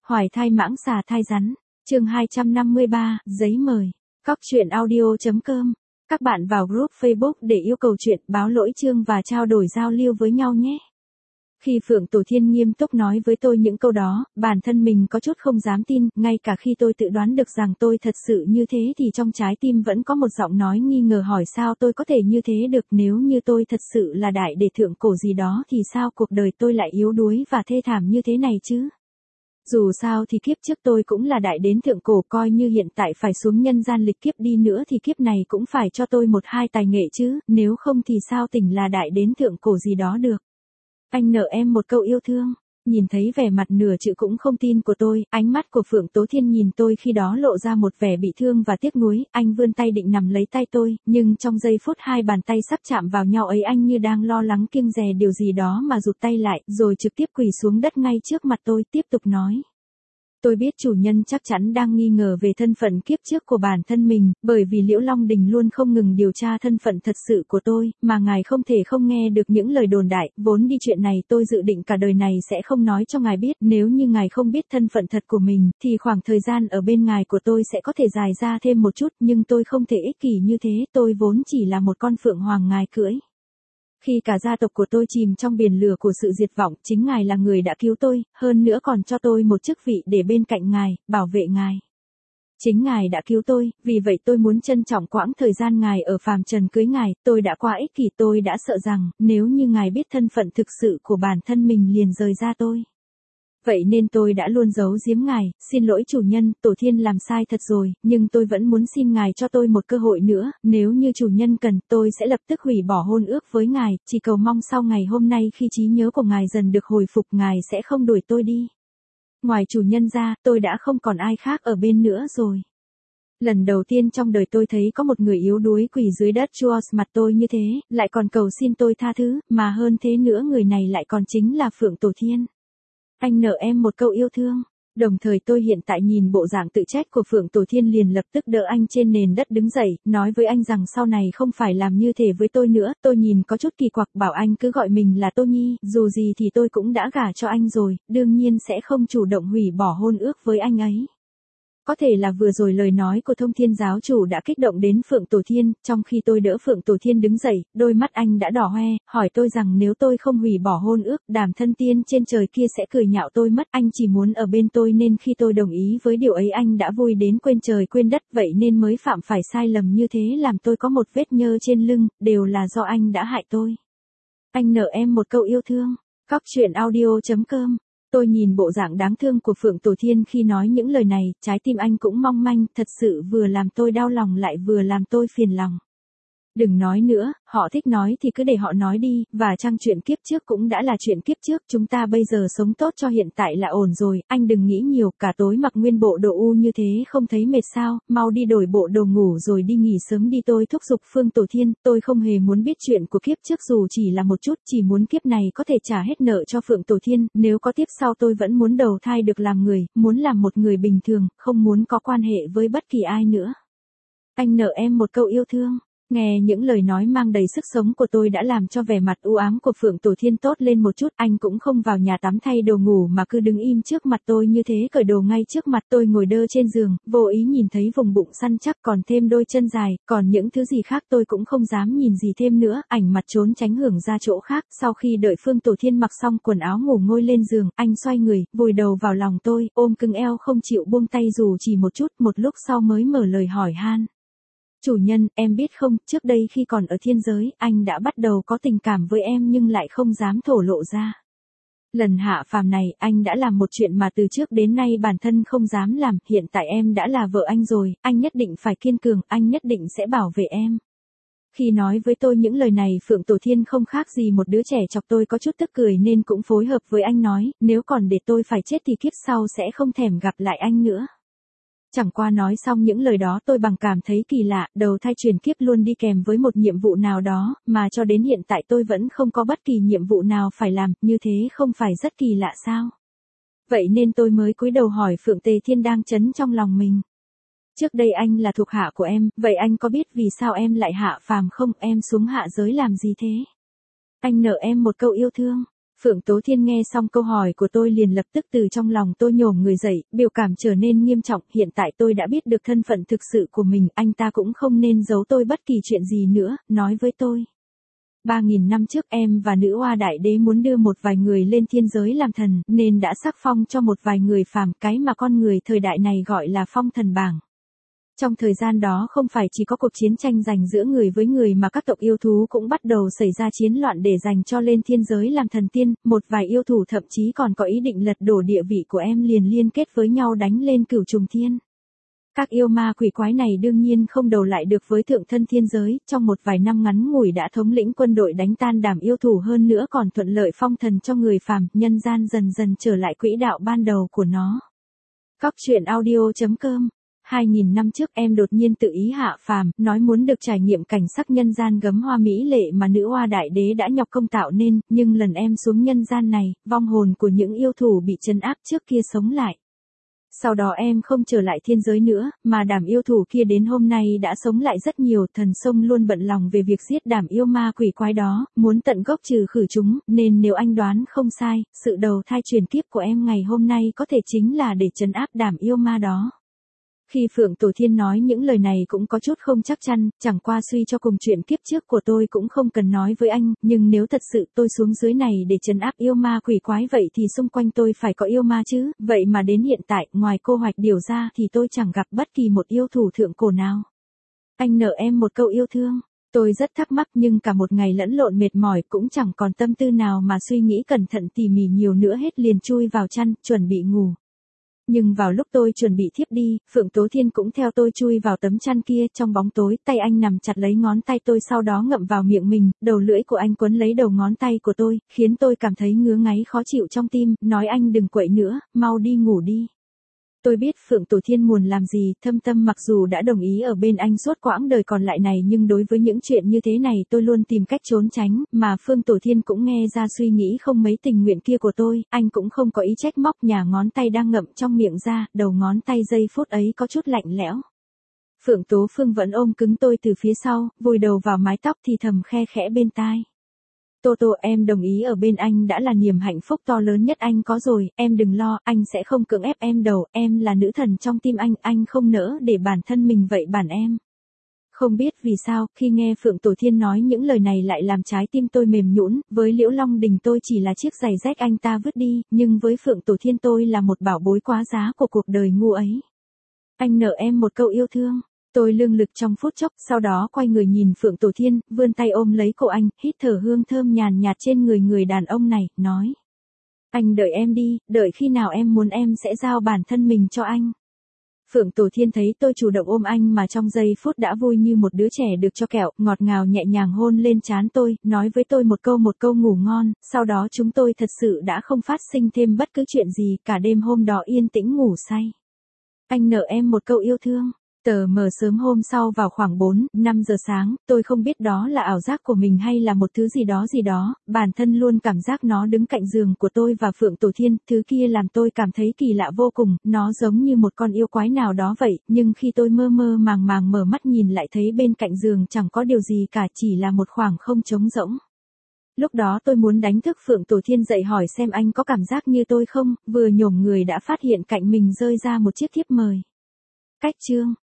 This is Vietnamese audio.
Hoài thai mãng xà thai rắn. Chương 253, giấy mời. Cóc truyện audio.com. Các bạn vào group Facebook để yêu cầu chuyện, báo lỗi chương và trao đổi giao lưu với nhau nhé. Khi Phượng Tổ Thiên nghiêm túc nói với tôi những câu đó, bản thân mình có chút không dám tin, ngay cả khi tôi tự đoán được rằng tôi thật sự như thế thì trong trái tim vẫn có một giọng nói nghi ngờ hỏi sao tôi có thể như thế được, nếu như tôi thật sự là đại đệ thượng cổ gì đó thì sao cuộc đời tôi lại yếu đuối và thê thảm như thế này chứ? Dù sao thì kiếp trước tôi cũng là đại đến thượng cổ, coi như hiện tại phải xuống nhân gian lịch kiếp đi nữa thì kiếp này cũng phải cho tôi một hai tài nghệ chứ, nếu không thì sao tỉnh là đại đến thượng cổ gì đó được. Anh nợ em một câu yêu thương. Nhìn thấy vẻ mặt nửa chữ cũng không tin của tôi, ánh mắt của Phượng Tố Thiên nhìn tôi khi đó lộ ra một vẻ bị thương và tiếc nuối, anh vươn tay định nắm lấy tay tôi, nhưng trong giây phút hai bàn tay sắp chạm vào nhau ấy anh như đang lo lắng kiêng dè điều gì đó mà rụt tay lại, rồi trực tiếp quỳ xuống đất ngay trước mặt tôi, tiếp tục nói. Tôi biết chủ nhân chắc chắn đang nghi ngờ về thân phận kiếp trước của bản thân mình, bởi vì Liễu Long Đình luôn không ngừng điều tra thân phận thật sự của tôi, mà ngài không thể không nghe được những lời đồn đại, vốn đi chuyện này tôi dự định cả đời này sẽ không nói cho ngài biết, nếu như ngài không biết thân phận thật của mình, thì khoảng thời gian ở bên ngài của tôi sẽ có thể dài ra thêm một chút, nhưng tôi không thể ích kỷ như thế, tôi vốn chỉ là một con phượng hoàng ngài cưỡi. Khi cả gia tộc của tôi chìm trong biển lửa của sự diệt vong, chính ngài là người đã cứu tôi, hơn nữa còn cho tôi một chức vị để bên cạnh ngài, bảo vệ ngài. Chính ngài đã cứu tôi, vì vậy tôi muốn trân trọng quãng thời gian ngài ở phàm trần cưới ngài, tôi đã quá ích kỷ, tôi đã sợ rằng, nếu như ngài biết thân phận thực sự của bản thân mình liền rời ra tôi. Vậy nên tôi đã luôn giấu giếm ngài, xin lỗi chủ nhân, Tổ Thiên làm sai thật rồi, nhưng tôi vẫn muốn xin ngài cho tôi một cơ hội nữa, nếu như chủ nhân cần, tôi sẽ lập tức hủy bỏ hôn ước với ngài, chỉ cầu mong sau ngày hôm nay khi trí nhớ của ngài dần được hồi phục ngài sẽ không đuổi tôi đi. Ngoài chủ nhân ra, tôi đã không còn ai khác ở bên nữa rồi. Lần đầu tiên trong đời tôi thấy có một người yếu đuối quỳ dưới đất chua mặt tôi như thế, lại còn cầu xin tôi tha thứ, mà hơn thế nữa người này lại còn chính là Phượng Tổ Thiên. Anh nợ em một câu yêu thương. Đồng thời tôi hiện tại nhìn bộ dạng tự trách của Phượng Tổ Thiên liền lập tức đỡ anh trên nền đất đứng dậy, nói với anh rằng sau này không phải làm như thế với tôi nữa, tôi nhìn có chút kỳ quặc bảo anh cứ gọi mình là Tô Nhi, dù gì thì tôi cũng đã gả cho anh rồi, đương nhiên sẽ không chủ động hủy bỏ hôn ước với anh ấy. Có thể là vừa rồi lời nói của Thông Thiên giáo chủ đã kích động đến Phượng Tổ Thiên, trong khi tôi đỡ Phượng Tổ Thiên đứng dậy, đôi mắt anh đã đỏ hoe, hỏi tôi rằng nếu tôi không hủy bỏ hôn ước, Đàm Thân Tiên trên trời kia sẽ cười nhạo tôi mất, anh chỉ muốn ở bên tôi nên khi tôi đồng ý với điều ấy anh đã vui đến quên trời quên đất, vậy nên mới phạm phải sai lầm như thế làm tôi có một vết nhơ trên lưng, đều là do anh đã hại tôi. Anh nợ em một câu yêu thương. Cóc truyện audio.com. Tôi nhìn bộ dạng đáng thương của Phượng Tổ Thiên khi nói những lời này, trái tim anh cũng mong manh, thật sự vừa làm tôi đau lòng lại vừa làm tôi phiền lòng. Đừng nói nữa, họ thích nói thì cứ để họ nói đi, và chăng chuyện kiếp trước cũng đã là chuyện kiếp trước, chúng ta bây giờ sống tốt cho hiện tại là ổn rồi, anh đừng nghĩ nhiều, cả tối mặc nguyên bộ đồ u như thế không thấy mệt sao, mau đi đổi bộ đồ ngủ rồi đi nghỉ sớm đi, tôi thúc giục Phượng Tổ Thiên, tôi không hề muốn biết chuyện của kiếp trước dù chỉ là một chút, chỉ muốn kiếp này có thể trả hết nợ cho Phượng Tổ Thiên, nếu có tiếp sau tôi vẫn muốn đầu thai được làm người, muốn làm một người bình thường, không muốn có quan hệ với bất kỳ ai nữa. Anh nợ em một câu yêu thương. Nghe những lời nói mang đầy sức sống của tôi đã làm cho vẻ mặt u ám của Phượng Tổ Thiên tốt lên một chút, anh cũng không vào nhà tắm thay đồ ngủ mà cứ đứng im trước mặt tôi như thế, cởi đồ ngay trước mặt tôi, ngồi đơ trên giường, vô ý nhìn thấy vùng bụng săn chắc còn thêm đôi chân dài, còn những thứ gì khác tôi cũng không dám nhìn gì thêm nữa, ảnh mặt trốn tránh hưởng ra chỗ khác, sau khi đợi Phượng Tổ Thiên mặc xong quần áo ngủ ngồi lên giường, anh xoay người, vùi đầu vào lòng tôi, ôm cứng eo không chịu buông tay dù chỉ một chút, một lúc sau mới mở lời hỏi han. Chủ nhân, em biết không, trước đây khi còn ở thiên giới, anh đã bắt đầu có tình cảm với em nhưng lại không dám thổ lộ ra. Lần hạ phàm này, anh đã làm một chuyện mà từ trước đến nay bản thân không dám làm, hiện tại em đã là vợ anh rồi, anh nhất định phải kiên cường, anh nhất định sẽ bảo vệ em. Khi nói với tôi những lời này Phượng Tổ Thiên không khác gì một đứa trẻ chọc tôi có chút tức cười nên cũng phối hợp với anh nói, nếu còn để tôi phải chết thì kiếp sau sẽ không thèm gặp lại anh nữa. Chẳng qua nói xong những lời đó tôi bằng cảm thấy kỳ lạ, đầu thai truyền kiếp luôn đi kèm với một nhiệm vụ nào đó, mà cho đến hiện tại tôi vẫn không có bất kỳ nhiệm vụ nào phải làm, như thế không phải rất kỳ lạ sao? Vậy nên tôi mới cúi đầu hỏi Phượng Tề Thiên đang chấn trong lòng mình. Trước đây anh là thuộc hạ của em, vậy anh có biết vì sao em lại hạ phàm không, em xuống hạ giới làm gì thế? Anh nợ em một câu yêu thương. Phượng Tố Thiên nghe xong câu hỏi của tôi liền lập tức từ trong lòng tôi nhổm người dậy, biểu cảm trở nên nghiêm trọng, hiện tại tôi đã biết được thân phận thực sự của mình, anh ta cũng không nên giấu tôi bất kỳ chuyện gì nữa, nói với tôi. 3.000 năm trước em và nữ oa đại đế muốn đưa một vài người lên thiên giới làm thần, nên đã sắc phong cho một vài người phàm, cái mà con người thời đại này gọi là phong thần bảng. Trong thời gian đó không phải chỉ có cuộc chiến tranh giành giữa người với người mà các tộc yêu thú cũng bắt đầu xảy ra chiến loạn để giành cho lên thiên giới làm thần tiên, một vài yêu thủ thậm chí còn có ý định lật đổ địa vị của em liền liên kết với nhau đánh lên cửu trùng thiên. Các yêu ma quỷ quái này đương nhiên không đầu lại được với thượng thân thiên giới, trong một vài năm ngắn ngủi đã thống lĩnh quân đội đánh tan đám yêu thủ hơn nữa còn thuận lợi phong thần cho người phàm, nhân gian dần dần trở lại quỹ đạo ban đầu của nó. Cóc truyện audio.com 2.000 năm trước em đột nhiên tự ý hạ phàm, nói muốn được trải nghiệm cảnh sắc nhân gian gấm hoa mỹ lệ mà nữ oa đại đế đã nhọc công tạo nên, nhưng lần em xuống nhân gian này, vong hồn của những yêu thủ bị trấn áp trước kia sống lại. Sau đó em không trở lại thiên giới nữa, mà đám yêu thủ kia đến hôm nay đã sống lại rất nhiều, thần sông luôn bận lòng về việc giết đám yêu ma quỷ quái đó, muốn tận gốc trừ khử chúng, nên nếu anh đoán không sai, sự đầu thai truyền kiếp của em ngày hôm nay có thể chính là để trấn áp đám yêu ma đó. Khi Phượng Tổ Thiên nói những lời này cũng có chút không chắc chắn, chẳng qua suy cho cùng chuyện kiếp trước của tôi cũng không cần nói với anh, nhưng nếu thật sự tôi xuống dưới này để trấn áp yêu ma quỷ quái vậy thì xung quanh tôi phải có yêu ma chứ, vậy mà đến hiện tại, ngoài cô Hoạch Điểu ra thì tôi chẳng gặp bất kỳ một yêu thủ thượng cổ nào. Anh nợ em một câu yêu thương. Tôi rất thắc mắc nhưng cả một ngày lẫn lộn mệt mỏi cũng chẳng còn tâm tư nào mà suy nghĩ cẩn thận tỉ mỉ nhiều nữa hết, liền chui vào chăn, chuẩn bị ngủ. Nhưng vào lúc tôi chuẩn bị thiếp đi, Phượng Tố Thiên cũng theo tôi chui vào tấm chăn kia, trong bóng tối, tay anh nằm chặt lấy ngón tay tôi sau đó ngậm vào miệng mình, đầu lưỡi của anh quấn lấy đầu ngón tay của tôi, khiến tôi cảm thấy ngứa ngáy khó chịu trong tim, nói anh đừng quậy nữa, mau đi ngủ đi. Tôi biết Phượng Tổ Thiên muốn làm gì, thâm tâm mặc dù đã đồng ý ở bên anh suốt quãng đời còn lại này nhưng đối với những chuyện như thế này tôi luôn tìm cách trốn tránh, mà Phương Tổ Thiên cũng nghe ra suy nghĩ không mấy tình nguyện kia của tôi, anh cũng không có ý trách móc nhả ngón tay đang ngậm trong miệng ra, đầu ngón tay giây phút ấy có chút lạnh lẽo. Phượng Tố Phương vẫn ôm cứng tôi từ phía sau, vùi đầu vào mái tóc thì thầm khe khẽ bên tai. Tô Tô, em đồng ý ở bên anh đã là niềm hạnh phúc to lớn nhất anh có rồi, em đừng lo, anh sẽ không cưỡng ép em đâu, em là nữ thần trong tim anh không nỡ để bản thân mình vậy bản em. Không biết vì sao, khi nghe Phượng Tổ Thiên nói những lời này lại làm trái tim tôi mềm nhũn, với Liễu Long Đình tôi chỉ là chiếc giày rách anh ta vứt đi, nhưng với Phượng Tổ Thiên tôi là một bảo bối quá giá của cuộc đời ngu ấy. Anh nợ em một câu yêu thương. Tôi lương lực trong phút chốc, sau đó quay người nhìn Phượng Tổ Thiên, vươn tay ôm lấy cổ anh, hít thở hương thơm nhàn nhạt trên người đàn ông này, nói. Anh đợi em đi, đợi khi nào em muốn em sẽ giao bản thân mình cho anh. Phượng Tổ Thiên thấy tôi chủ động ôm anh mà trong giây phút đã vui như một đứa trẻ được cho kẹo, ngọt ngào nhẹ nhàng hôn lên trán tôi, nói với tôi một câu ngủ ngon, sau đó chúng tôi thật sự đã không phát sinh thêm bất cứ chuyện gì, cả đêm hôm đó yên tĩnh ngủ say. Anh nợ em một câu yêu thương. Tờ mờ sớm hôm sau vào khoảng 4-5 giờ sáng, tôi không biết đó là ảo giác của mình hay là một thứ gì đó, bản thân luôn cảm giác nó đứng cạnh giường của tôi và Phượng Tổ Thiên, thứ kia làm tôi cảm thấy kỳ lạ vô cùng, nó giống như một con yêu quái nào đó vậy, nhưng khi tôi mơ mơ màng màng mở mắt nhìn lại thấy bên cạnh giường chẳng có điều gì cả, chỉ là một khoảng không trống rỗng. Lúc đó tôi muốn đánh thức Phượng Tổ Thiên dậy hỏi xem anh có cảm giác như tôi không, vừa nhổm người đã phát hiện cạnh mình rơi ra một chiếc thiếp mời. Cách chương